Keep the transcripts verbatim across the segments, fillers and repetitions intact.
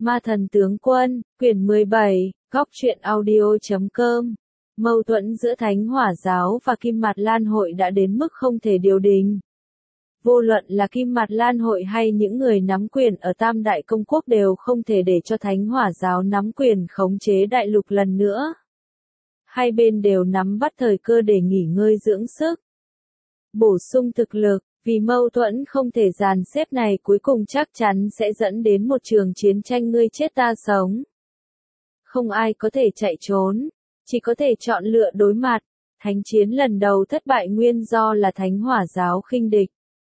Ma thần tướng quân, quyển mười bảy, góc truyện audio chấm com. Mâu thuẫn giữa Thánh Hỏa giáo và Kim Mạt Lan hội đã đến mức không thể điều đình. Vô luận là Kim Mạt Lan hội hay những người nắm quyền ở Tam Đại Công Quốc đều không thể để cho Thánh Hỏa giáo nắm quyền khống chế đại lục lần nữa. Hai bên đều nắm bắt thời cơ để nghỉ ngơi dưỡng sức, bổ sung thực lực, vì mâu thuẫn không thể dàn xếp này cuối cùng chắc chắn sẽ dẫn đến một trường chiến tranh ngươi chết ta sống. Không ai có thể chạy trốn, chỉ có thể chọn lựa đối mặt. Thánh chiến lần đầu thất bại nguyên do là Thánh Hỏa giáo khinh địch.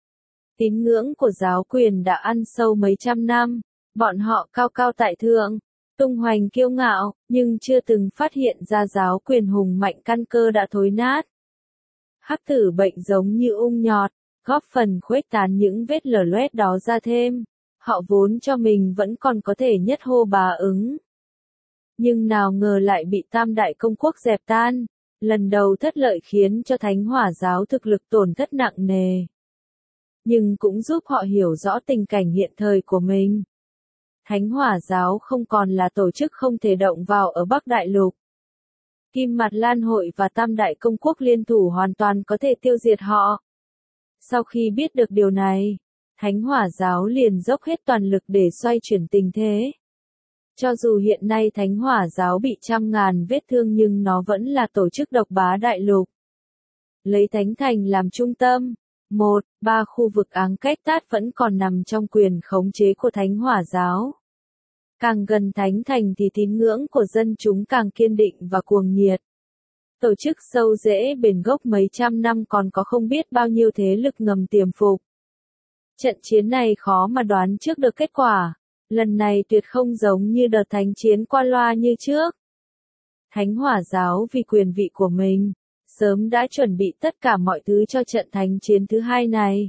Tín ngưỡng của giáo quyền đã ăn sâu mấy trăm năm, bọn họ cao cao tại thượng, tung hoành kiêu ngạo, nhưng chưa từng phát hiện ra giáo quyền hùng mạnh căn cơ đã thối nát. Hắc tử bệnh giống như ung nhọt, góp phần khuếch tán những vết lở loét đó ra thêm. Họ vốn cho mình vẫn còn có thể nhất hô bá ứng. Nhưng nào ngờ lại bị Tam Đại Công Quốc dẹp tan, lần đầu thất lợi khiến cho Thánh Hỏa giáo thực lực tổn thất nặng nề. Nhưng cũng giúp họ hiểu rõ tình cảnh hiện thời của mình. Thánh Hỏa giáo không còn là tổ chức không thể động vào ở Bắc Đại Lục. Kim Mạt Lan hội và Tam Đại Công Quốc liên thủ hoàn toàn có thể tiêu diệt họ. Sau khi biết được điều này, Thánh Hỏa giáo liền dốc hết toàn lực để xoay chuyển tình thế. Cho dù hiện nay Thánh Hỏa giáo bị trăm ngàn vết thương nhưng nó vẫn là tổ chức độc bá đại lục. Lấy Thánh Thành làm trung tâm, một, ba khu vực Áng Cách Tát vẫn còn nằm trong quyền khống chế của Thánh Hỏa giáo. Càng gần Thánh Thành thì tín ngưỡng của dân chúng càng kiên định và cuồng nhiệt. Tổ chức sâu rễ bền gốc mấy trăm năm còn có không biết bao nhiêu thế lực ngầm tiềm phục. Trận chiến này khó mà đoán trước được kết quả. Lần này tuyệt không giống như đợt thánh chiến qua loa như trước. Thánh Hỏa giáo vì quyền vị của mình, sớm đã chuẩn bị tất cả mọi thứ cho trận thánh chiến thứ hai này.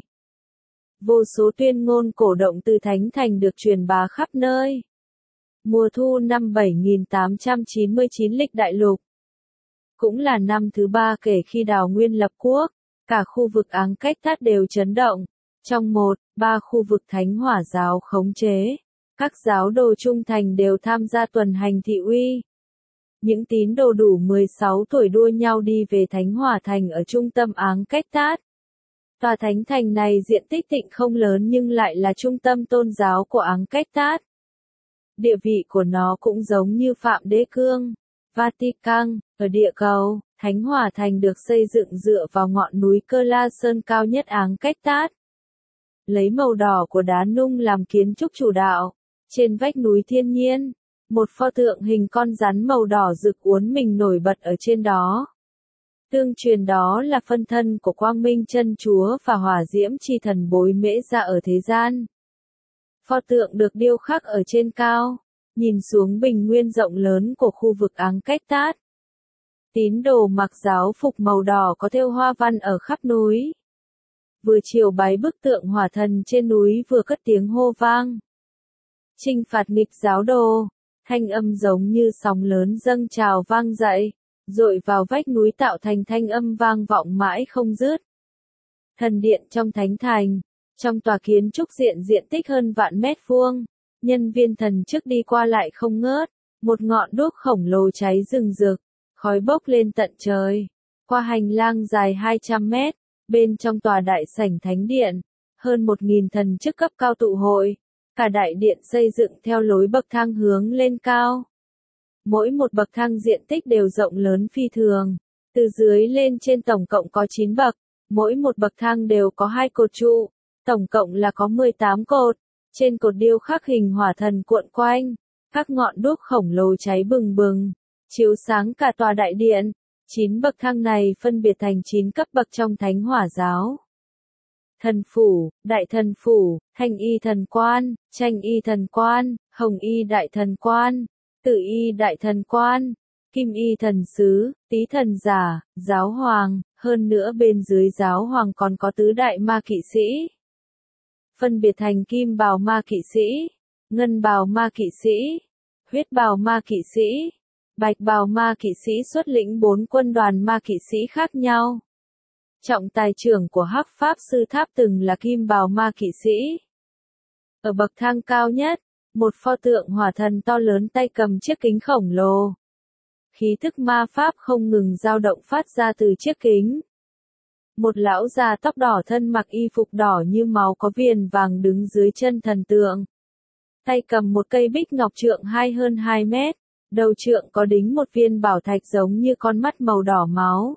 Vô số tuyên ngôn cổ động từ Thánh Thành được truyền bá khắp nơi. Mùa thu năm bảy nghìn tám trăm chín mươi chín lịch đại lục. Cũng là năm thứ ba kể khi Đào Nguyên lập quốc, cả khu vực Áng Cách Tát đều chấn động. Trong một, ba khu vực Thánh Hỏa giáo khống chế, các giáo đồ trung thành đều tham gia tuần hành thị uy. Những tín đồ đủ mười sáu tuổi đua nhau đi về Thánh Hỏa thành ở trung tâm Áng Cách Tát. Tòa Thánh Thành này diện tích tịnh không lớn nhưng lại là trung tâm tôn giáo của Áng Cách Tát. Địa vị của nó cũng giống như Phạm Đế Cương, Vatican, ở địa cầu. Thánh Hỏa thành được xây dựng dựa vào ngọn núi Cơ La Sơn cao nhất Áng Cách Tát. Lấy màu đỏ của đá nung làm kiến trúc chủ đạo. Trên vách núi thiên nhiên, một pho tượng hình con rắn màu đỏ rực uốn mình nổi bật ở trên đó. Tương truyền đó là phân thân của Quang Minh Chân Chúa và Hỏa Diễm Chi Thần Bối Mễ Dạ ở thế gian. Pho tượng được điêu khắc ở trên cao, nhìn xuống bình nguyên rộng lớn của khu vực Áng Cách Tát. Tín đồ mặc giáo phục màu đỏ có thêu hoa văn ở khắp núi. Vừa chiều bái bức tượng hỏa thần trên núi vừa cất tiếng hô vang. Chinh phạt nghịch giáo đồ, thanh âm giống như sóng lớn dâng trào vang dậy, dội vào vách núi tạo thành thanh âm vang vọng mãi không dứt. Thần điện trong Thánh Thành, trong tòa kiến trúc diện diện tích hơn vạn mét vuông, nhân viên thần chức đi qua lại không ngớt, một ngọn đuốc khổng lồ cháy rừng rực, khói bốc lên tận trời. Qua hành lang dài hai trăm mét, bên trong tòa đại sảnh thánh điện, hơn một nghìn thần chức cấp cao tụ hội. Cả đại điện xây dựng theo lối bậc thang hướng lên cao. Mỗi một bậc thang diện tích đều rộng lớn phi thường. Từ dưới lên trên tổng cộng có chín bậc. Mỗi một bậc thang đều có hai cột trụ. Tổng cộng là có mười tám cột. Trên cột điêu khắc hình hỏa thần cuộn quanh. Các ngọn đuốc khổng lồ cháy bừng bừng, chiếu sáng cả tòa đại điện. Chín bậc thang này phân biệt thành chín cấp bậc trong Thánh Hỏa giáo. Thần phủ, đại thần phủ, thanh y thần quan, tranh y thần quan, hồng y đại thần quan, tử y đại thần quan, kim y thần sứ, tý thần giả, giáo hoàng, hơn nữa bên dưới giáo hoàng còn có tứ đại ma kỵ sĩ. Phân biệt thành kim bào ma kỵ sĩ, ngân bào ma kỵ sĩ, huyết bào ma kỵ sĩ, bạch bào ma kỵ sĩ xuất lĩnh bốn quân đoàn ma kỵ sĩ khác nhau. Trọng tài trưởng của Hắc Pháp Sư Tháp từng là kim bào ma kỵ sĩ. Ở bậc thang cao nhất, Một pho tượng hỏa thần to lớn tay cầm chiếc kính khổng lồ. Khí thức ma pháp không ngừng dao động phát ra từ chiếc kính. Một lão già tóc đỏ thân mặc y phục đỏ như máu có viền vàng đứng dưới chân thần tượng. Tay cầm một cây bích ngọc trượng hai hơn hai mét, đầu trượng có đính một viên bảo thạch giống như con mắt màu đỏ máu.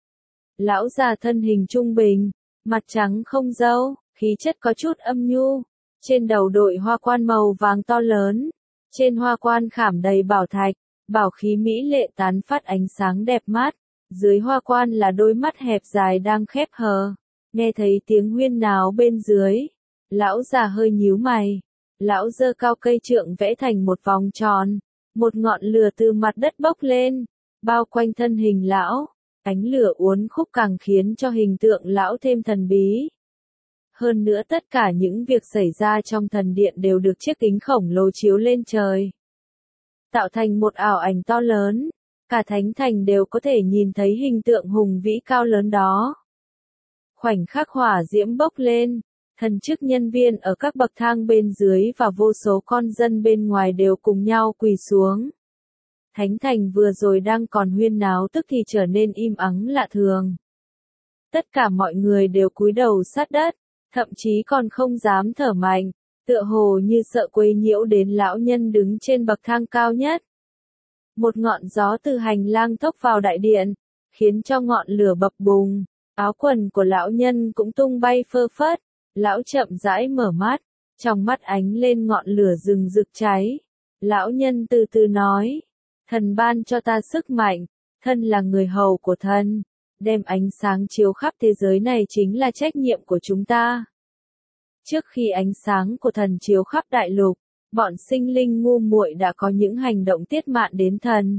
Lão già thân hình trung bình, mặt trắng không râu, khí chất có chút âm nhu, trên đầu đội hoa quan màu vàng to lớn, trên hoa quan khảm đầy bảo thạch, bảo khí mỹ lệ tán phát ánh sáng đẹp mắt, dưới hoa quan là đôi mắt hẹp dài đang khép hờ, nghe thấy tiếng huyên náo bên dưới, lão già hơi nhíu mày, lão giơ cao cây trượng vẽ thành một vòng tròn, một ngọn lửa từ mặt đất bốc lên, bao quanh thân hình lão. Ánh lửa uốn khúc càng khiến cho hình tượng lão thêm thần bí. Hơn nữa tất cả những việc xảy ra trong thần điện đều được chiếc kính khổng lồ chiếu lên trời. Tạo thành một ảo ảnh to lớn, cả thánh thành đều có thể nhìn thấy hình tượng hùng vĩ cao lớn đó. Khoảnh khắc hỏa diễm bốc lên, thần chức nhân viên ở các bậc thang bên dưới và vô số con dân bên ngoài đều cùng nhau quỳ xuống. Thánh thành vừa rồi đang còn huyên náo tức thì trở nên im ắng lạ thường. Tất cả mọi người đều cúi đầu sát đất, thậm chí còn không dám thở mạnh, tựa hồ như sợ quấy nhiễu đến lão nhân đứng trên bậc thang cao nhất. Một ngọn gió từ hành lang thốc vào đại điện, khiến cho ngọn lửa bập bùng, áo quần của lão nhân cũng tung bay phơ phất, lão chậm rãi mở mắt, trong mắt ánh lên ngọn lửa rừng rực cháy. Lão nhân từ từ nói. Thần ban cho ta sức mạnh, thân là người hầu của thần, đem ánh sáng chiếu khắp thế giới này chính là trách nhiệm của chúng ta. Trước khi ánh sáng của thần chiếu khắp đại lục, bọn sinh linh ngu muội đã có những hành động tiết mạn đến thần.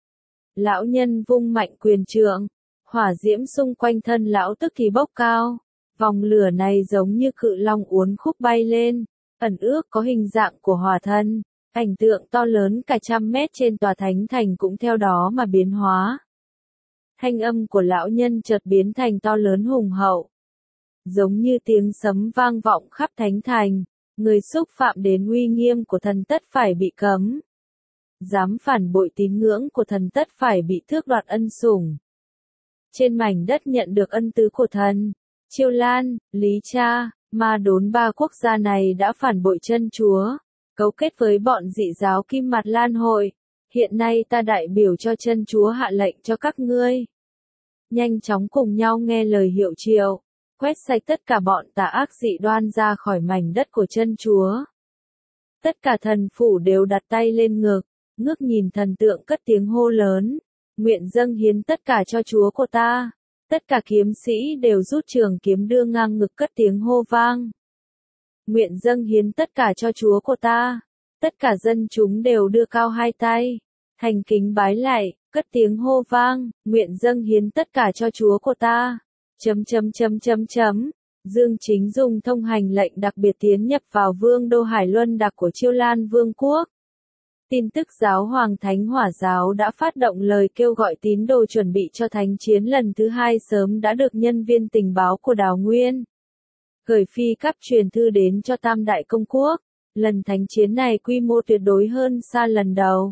Lão nhân vung mạnh quyền trượng, hỏa diễm xung quanh thân lão tức thì bốc cao, vòng lửa này giống như cự long uốn khúc bay lên, ẩn ước có hình dạng của hỏa thần. Cảnh tượng to lớn cả trăm mét trên tòa thánh thành cũng theo đó mà biến hóa. Thanh âm của lão nhân chợt biến thành to lớn hùng hậu. Giống như tiếng sấm vang vọng khắp thánh thành, người xúc phạm đến uy nghiêm của thần tất phải bị cấm. Dám phản bội tín ngưỡng của thần tất phải bị tước đoạt ân sủng. Trên mảnh đất nhận được ân tứ của thần, Chiêu Lan, Lý Cha, Ma Đốn ba quốc gia này đã phản bội chân Chúa. Cấu kết với bọn dị giáo Kim Mạt Lan hội, hiện nay ta đại biểu cho chân Chúa hạ lệnh cho các ngươi. Nhanh chóng cùng nhau nghe lời hiệu triệu, quét sạch tất cả bọn tà ác dị đoan ra khỏi mảnh đất của chân Chúa. Tất cả thần phủ đều đặt tay lên ngực, ngước nhìn thần tượng cất tiếng hô lớn, nguyện dâng hiến tất cả cho Chúa của ta. Tất cả kiếm sĩ đều rút trường kiếm đưa ngang ngực cất tiếng hô vang. Nguyện dâng hiến tất cả cho Chúa của ta. Tất cả dân chúng đều đưa cao hai tay, thành kính bái lạy, cất tiếng hô vang, nguyện dâng hiến tất cả cho Chúa của ta. Chấm chấm chấm chấm chấm. Dương Chính dùng thông hành lệnh đặc biệt tiến nhập vào vương đô Hải Luân đặc của Chiêu Lan Vương quốc. Tin tức giáo hoàng Thánh Hỏa giáo đã phát động lời kêu gọi tín đồ chuẩn bị cho thánh chiến lần thứ hai sớm đã được nhân viên tình báo của Đào Nguyên gửi phi cấp truyền thư đến cho Tam Đại Công Quốc. Lần thánh chiến này quy mô tuyệt đối hơn xa lần đầu.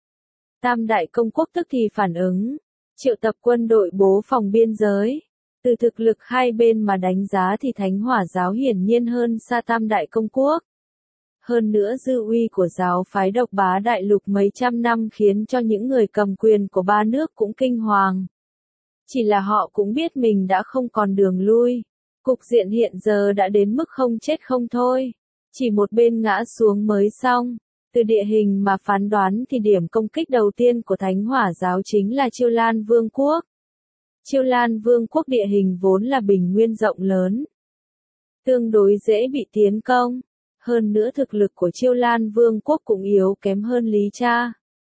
Tam Đại Công Quốc tức thì phản ứng, triệu tập quân đội bố phòng biên giới. Từ thực lực hai bên mà đánh giá thì Thánh Hỏa giáo hiển nhiên hơn xa Tam Đại Công Quốc. Hơn nữa dư uy của giáo phái độc bá đại lục mấy trăm năm khiến cho những người cầm quyền của ba nước cũng kinh hoàng. Chỉ là họ cũng biết mình đã không còn đường lui. Cục diện hiện giờ đã đến mức không chết không thôi. Chỉ một bên ngã xuống mới xong. Từ địa hình mà phán đoán thì điểm công kích đầu tiên của Thánh Hỏa giáo chính là Chiêu Lan Vương quốc. Chiêu Lan Vương quốc địa hình vốn là bình nguyên rộng lớn, tương đối dễ bị tiến công. Hơn nữa thực lực của Chiêu Lan Vương quốc cũng yếu kém hơn Lý Cha,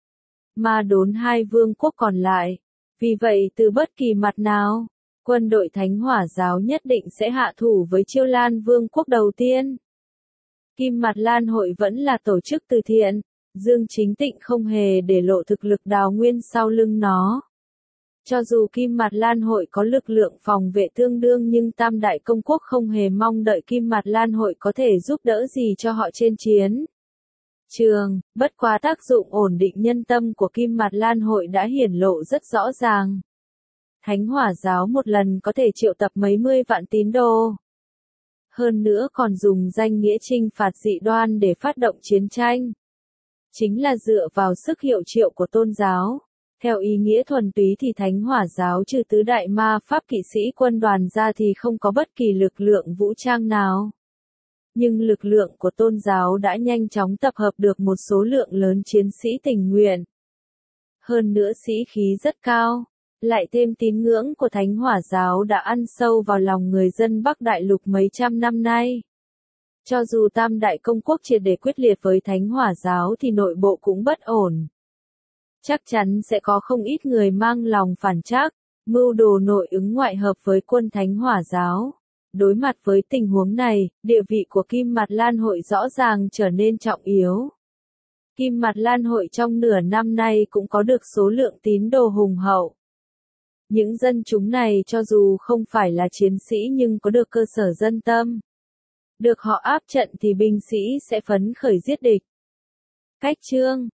Ma Đốn hai vương quốc còn lại. Vì vậy từ bất kỳ mặt nào, quân đội Thánh Hỏa giáo nhất định sẽ hạ thủ với Chiêu Lan Vương quốc đầu tiên. Kim Mạt Lan hội vẫn là tổ chức từ thiện, Dương Chính Tịnh không hề để lộ thực lực Đào Nguyên sau lưng nó. Cho dù Kim Mạt Lan hội có lực lượng phòng vệ tương đương nhưng Tam Đại Công Quốc không hề mong đợi Kim Mạt Lan hội có thể giúp đỡ gì cho họ trên chiến trường, bất quá tác dụng ổn định nhân tâm của Kim Mạt Lan hội đã hiển lộ rất rõ ràng. Thánh Hỏa giáo một lần có thể triệu tập mấy mươi vạn tín đồ. Hơn nữa còn dùng danh nghĩa chinh phạt dị đoan để phát động chiến tranh. Chính là dựa vào sức hiệu triệu của tôn giáo. Theo ý nghĩa thuần túy thì Thánh Hỏa giáo trừ tứ đại ma pháp kỵ sĩ quân đoàn ra thì không có bất kỳ lực lượng vũ trang nào. Nhưng lực lượng của tôn giáo đã nhanh chóng tập hợp được một số lượng lớn chiến sĩ tình nguyện. Hơn nữa sĩ khí rất cao. Lại thêm tín ngưỡng của Thánh Hỏa giáo đã ăn sâu vào lòng người dân Bắc Đại Lục mấy trăm năm nay. Cho dù Tam Đại Công Quốc triệt để quyết liệt với Thánh Hỏa giáo thì nội bộ cũng bất ổn. Chắc chắn sẽ có không ít người mang lòng phản trắc, mưu đồ nội ứng ngoại hợp với quân Thánh Hỏa giáo. Đối mặt với tình huống này, địa vị của Kim Mạt Lan hội rõ ràng trở nên trọng yếu. Kim Mạt Lan hội trong nửa năm nay cũng có được số lượng tín đồ hùng hậu. Những dân chúng này cho dù không phải là chiến sĩ nhưng có được cơ sở dân tâm. Được họ áp trận thì binh sĩ sẽ phấn khởi giết địch. Cách chương